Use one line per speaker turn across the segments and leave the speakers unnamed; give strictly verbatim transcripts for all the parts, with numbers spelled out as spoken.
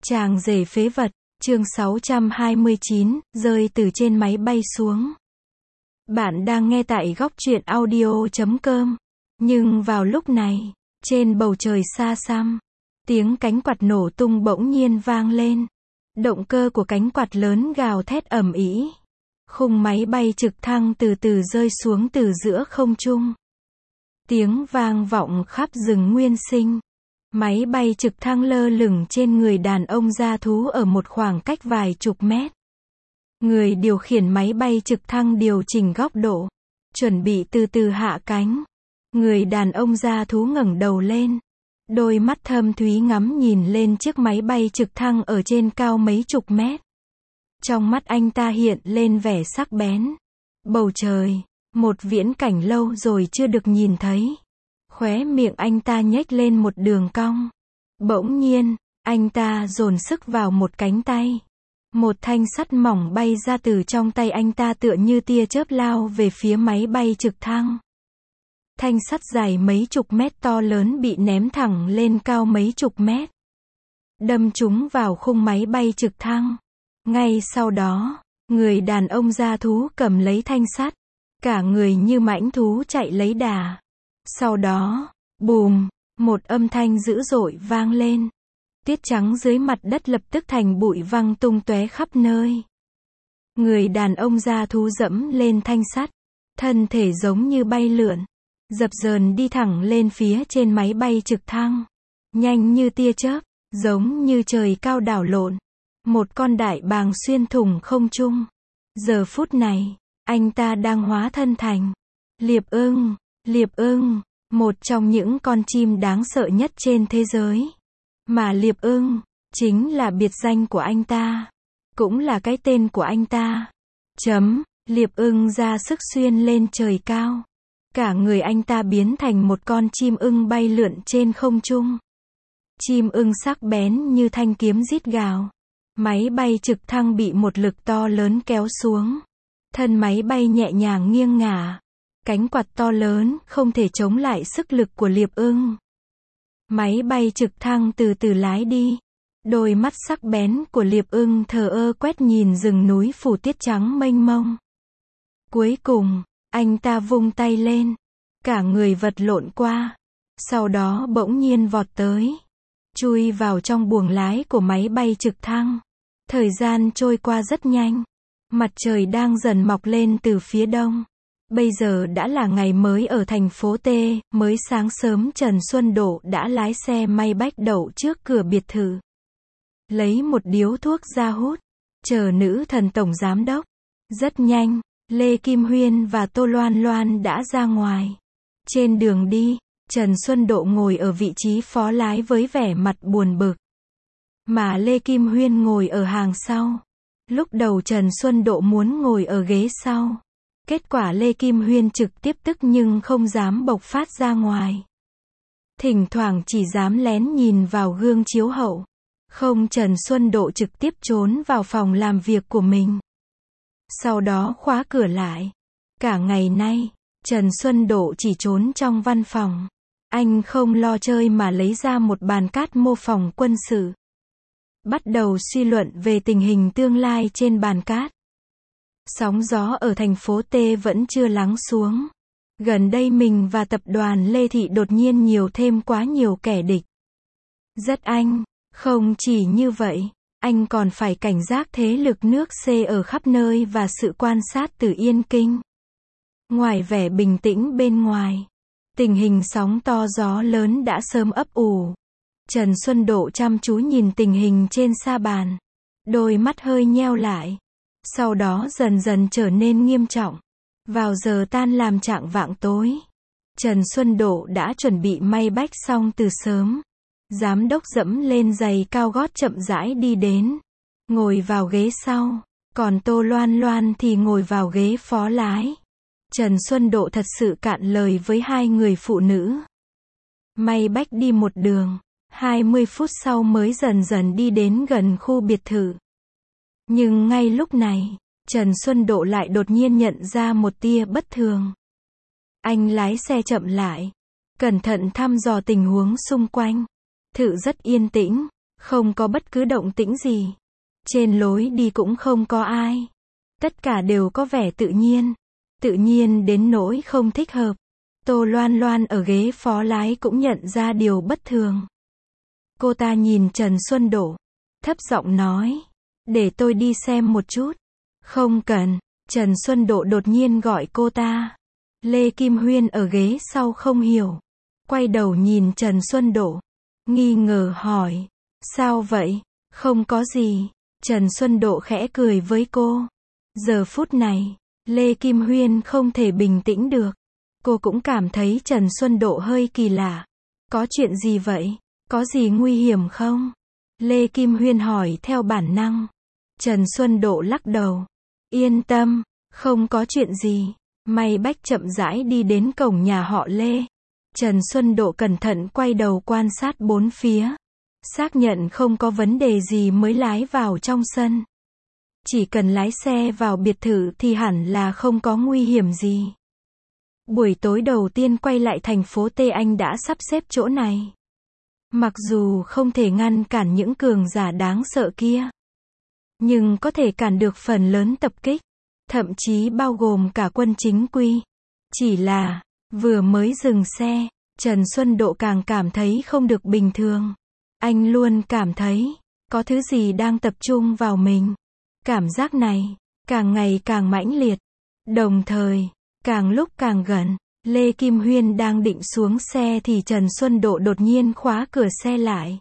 Chàng rể phế vật, chương sáu trăm hai mươi chín, rơi từ trên máy bay xuống. Bạn đang nghe tại góc truyện audio chấm com. Nhưng vào lúc này, trên bầu trời xa xăm, tiếng cánh quạt nổ tung bỗng nhiên vang lên. Động cơ của cánh quạt lớn gào thét ầm ĩ. Khung máy bay trực thăng từ từ rơi xuống từ giữa không trung. Tiếng vang vọng khắp rừng nguyên sinh. Máy bay trực thăng lơ lửng trên người đàn ông da thú ở một khoảng cách vài chục mét. Người điều khiển máy bay trực thăng điều chỉnh góc độ, chuẩn bị từ từ hạ cánh. Người đàn ông da thú ngẩng đầu lên. Đôi mắt thâm thúy ngắm nhìn lên chiếc máy bay trực thăng ở trên cao mấy chục mét. Trong mắt anh ta hiện lên vẻ sắc bén. Bầu trời, một viễn cảnh lâu rồi chưa được nhìn thấy. Khóe miệng anh ta nhếch lên một đường cong. Bỗng nhiên, anh ta dồn sức vào một cánh tay. Một thanh sắt mỏng bay ra từ trong tay anh ta tựa như tia chớp lao về phía máy bay trực thăng. Thanh sắt dài mấy chục mét to lớn bị ném thẳng lên cao mấy chục mét. Đâm trúng vào khung máy bay trực thăng. Ngay sau đó, người đàn ông da thú cầm lấy thanh sắt. Cả người như mãnh thú chạy lấy đà. Sau đó, bùm, một âm thanh dữ dội vang lên. Tuyết trắng dưới mặt đất lập tức thành bụi văng tung tóe khắp nơi. Người đàn ông da thú dẫm lên thanh sắt, thân thể giống như bay lượn, dập dờn đi thẳng lên phía trên máy bay trực thăng. Nhanh như tia chớp, giống như trời cao đảo lộn. Một con đại bàng xuyên thủng không trung. Giờ phút này, anh ta đang hóa thân thành Liệp Ưng. Liệp ưng, một trong những con chim đáng sợ nhất trên thế giới. Mà Liệp Ưng, chính là biệt danh của anh ta. Cũng là cái tên của anh ta. Chấm, Liệp Ưng ra sức xuyên lên trời cao. Cả người anh ta biến thành một con chim ưng bay lượn trên không trung. Chim ưng sắc bén như thanh kiếm rít gào. Máy bay trực thăng bị một lực to lớn kéo xuống. Thân máy bay nhẹ nhàng nghiêng ngả. Cánh quạt to lớn không thể chống lại sức lực của Liệp Ưng. Máy bay trực thăng từ từ lái đi. Đôi mắt sắc bén của Liệp Ưng thờ ơ quét nhìn rừng núi phủ tuyết trắng mênh mông. Cuối cùng, anh ta vung tay lên. Cả người vật lộn qua. Sau đó bỗng nhiên vọt tới. Chui vào trong buồng lái của máy bay trực thăng. Thời gian trôi qua rất nhanh. Mặt trời đang dần mọc lên từ phía đông. Bây giờ đã là ngày mới ở thành phố T, mới sáng sớm Trần Xuân Độ đã lái xe may bách đậu trước cửa biệt thự. Lấy một điếu thuốc ra hút, chờ nữ thần tổng giám đốc. Rất nhanh, Lê Kim Huyên và Tô Loan Loan đã ra ngoài. Trên đường đi, Trần Xuân Độ ngồi ở vị trí phó lái với vẻ mặt buồn bực. Mà Lê Kim Huyên ngồi ở hàng sau. Lúc đầu Trần Xuân Độ muốn ngồi ở ghế sau. Kết quả Lê Kim Huyên trực tiếp tức nhưng không dám bộc phát ra ngoài. Thỉnh thoảng chỉ dám lén nhìn vào gương chiếu hậu. Không, Trần Xuân Độ trực tiếp trốn vào phòng làm việc của mình. Sau đó khóa cửa lại. Cả ngày nay, Trần Xuân Độ chỉ trốn trong văn phòng. Anh không lo chơi mà lấy ra một bàn cát mô phỏng quân sự. Bắt đầu suy luận về tình hình tương lai trên bàn cát. Sóng gió ở thành phố T vẫn chưa lắng xuống. Gần đây mình và tập đoàn Lê Thị đột nhiên nhiều thêm quá nhiều kẻ địch. Rất anh, không chỉ như vậy, anh còn phải cảnh giác thế lực nước C ở khắp nơi và sự quan sát từ Yên Kinh. Ngoài vẻ bình tĩnh bên ngoài, tình hình sóng to gió lớn đã sớm ấp ủ. Trần Xuân Độ chăm chú nhìn tình hình trên sa bàn. Đôi mắt hơi nheo lại. Sau đó dần dần trở nên nghiêm trọng. Vào giờ tan làm chạng vạng tối, Trần Xuân Độ đã chuẩn bị may bách xong từ sớm. Giám đốc dẫm lên giày cao gót chậm rãi đi đến. Ngồi vào ghế sau. Còn Tô Loan Loan thì ngồi vào ghế phó lái. Trần Xuân Độ thật sự cạn lời với hai người phụ nữ. May bách đi một đường. hai mươi phút sau mới dần dần đi đến gần khu biệt thự. Nhưng ngay lúc này, Trần Xuân Độ lại đột nhiên nhận ra một tia bất thường. Anh lái xe chậm lại, cẩn thận thăm dò tình huống xung quanh. Thự rất yên tĩnh, Không có bất cứ động tĩnh gì. Trên lối đi cũng không có ai. Tất cả đều có vẻ tự nhiên. Tự nhiên đến nỗi không thích hợp. Tô Loan Loan ở ghế phó lái cũng nhận ra điều bất thường. Cô ta nhìn Trần Xuân Độ, thấp giọng nói, để tôi đi xem một chút. Không cần, Trần Xuân Độ đột nhiên gọi cô ta. Lê Kim Huyên ở ghế sau không hiểu. Quay đầu nhìn Trần Xuân Độ, nghi ngờ hỏi, sao vậy? Không có gì. Trần Xuân Độ khẽ cười với cô. Giờ phút này, Lê Kim Huyên không thể bình tĩnh được. Cô cũng cảm thấy Trần Xuân Độ hơi kỳ lạ. Có chuyện gì vậy? Có gì nguy hiểm không? Lê Kim Huyên hỏi theo bản năng. Trần Xuân Độ lắc đầu. Yên tâm, không có chuyện gì. May Bách chậm rãi đi đến cổng nhà họ Lê. Trần Xuân Độ cẩn thận quay đầu quan sát bốn phía. Xác nhận không có vấn đề gì mới lái vào trong sân. Chỉ cần lái xe vào biệt thự thì hẳn là không có nguy hiểm gì. Buổi tối đầu tiên quay lại thành phố T Anh đã sắp xếp chỗ này. Mặc dù không thể ngăn cản những cường giả đáng sợ kia, nhưng có thể cản được phần lớn tập kích, thậm chí bao gồm cả quân chính quy. Chỉ là, vừa mới dừng xe, Trần Xuân Độ càng cảm thấy không được bình thường. Anh luôn cảm thấy, có thứ gì đang tập trung vào mình. Cảm giác này, càng ngày càng mãnh liệt. Đồng thời, càng lúc càng gần, Lê Kim Huyên đang định xuống xe thì Trần Xuân Độ đột nhiên khóa cửa xe lại.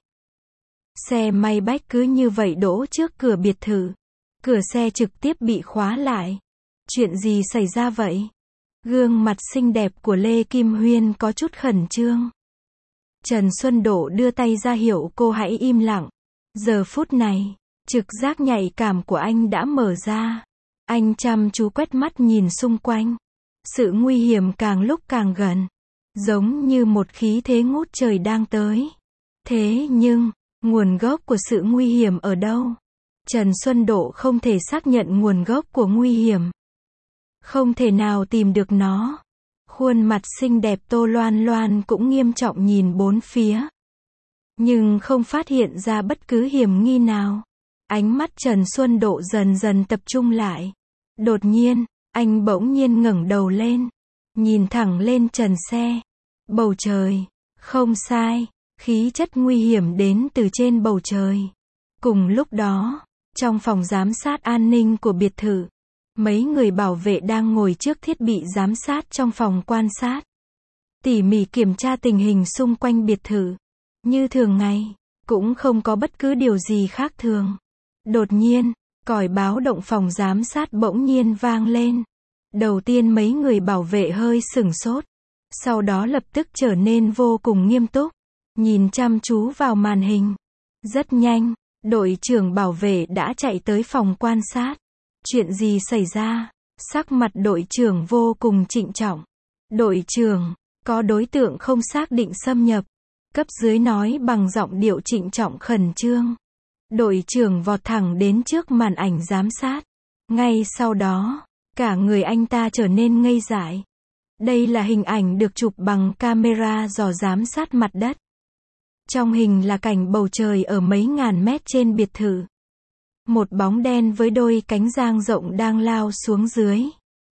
Xe May Bách cứ như vậy đỗ trước cửa biệt thự. Cửa xe trực tiếp bị khóa lại. Chuyện gì xảy ra vậy? Gương mặt xinh đẹp của Lê Kim Huyên có chút khẩn trương. Trần Xuân Độ đưa tay ra hiệu cô hãy im lặng. Giờ phút này, trực giác nhạy cảm của anh đã mở ra. Anh chăm chú quét mắt nhìn xung quanh. Sự nguy hiểm càng lúc càng gần. Giống như một khí thế ngút trời đang tới. Thế nhưng, nguồn gốc của sự nguy hiểm ở đâu? Trần Xuân Độ không thể xác nhận nguồn gốc của nguy hiểm. Không thể nào tìm được nó. Khuôn mặt xinh đẹp Tô Loan Loan cũng nghiêm trọng nhìn bốn phía. Nhưng không phát hiện ra bất cứ hiểm nghi nào. Ánh mắt Trần Xuân Độ dần dần tập trung lại. Đột nhiên, anh bỗng nhiên ngẩng đầu lên. Nhìn thẳng lên trần xe. Bầu trời. Không sai. Khí chất nguy hiểm đến từ trên bầu trời. Cùng lúc đó, trong phòng giám sát an ninh của biệt thự, mấy người bảo vệ đang ngồi trước thiết bị giám sát trong phòng quan sát. Tỉ mỉ kiểm tra tình hình xung quanh biệt thự. Như thường ngày, cũng không có bất cứ điều gì khác thường. Đột nhiên, còi báo động phòng giám sát bỗng nhiên vang lên. Đầu tiên mấy người bảo vệ hơi sửng sốt. Sau đó lập tức trở nên vô cùng nghiêm túc. Nhìn chăm chú vào màn hình. Rất nhanh, đội trưởng bảo vệ đã chạy tới phòng quan sát. Chuyện gì xảy ra? Sắc mặt đội trưởng vô cùng trịnh trọng. Đội trưởng, có đối tượng không xác định xâm nhập. Cấp dưới nói bằng giọng điệu trịnh trọng khẩn trương. Đội trưởng vọt thẳng đến trước màn ảnh giám sát. Ngay sau đó, cả người anh ta trở nên ngây dại. Đây là hình ảnh được chụp bằng camera dò giám sát mặt đất. Trong hình là cảnh bầu trời ở mấy ngàn mét trên biệt thự. Một bóng đen với đôi cánh dang rộng đang lao xuống dưới.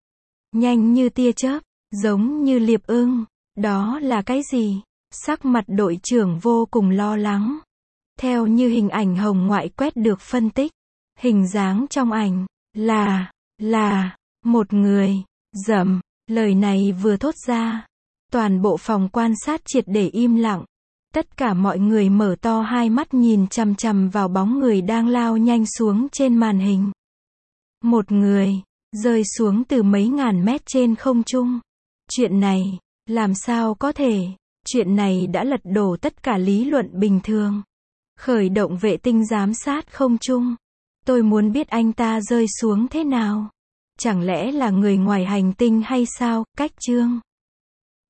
Nhanh như tia chớp, giống như liệp ưng. Đó là cái gì? Sắc mặt đội trưởng vô cùng lo lắng. Theo như hình ảnh hồng ngoại quét được phân tích, hình dáng trong ảnh là, là, một người. Dầm, lời này vừa thốt ra. Toàn bộ phòng quan sát triệt để im lặng. Tất cả mọi người mở to hai mắt nhìn chằm chằm vào bóng người đang lao nhanh xuống trên màn hình. Một người, rơi xuống từ mấy ngàn mét trên không trung. Chuyện này, làm sao có thể? Chuyện này đã lật đổ tất cả lý luận bình thường. Khởi động vệ tinh giám sát không trung. Tôi muốn biết anh ta rơi xuống thế nào. Chẳng lẽ là người ngoài hành tinh hay sao? Cách chương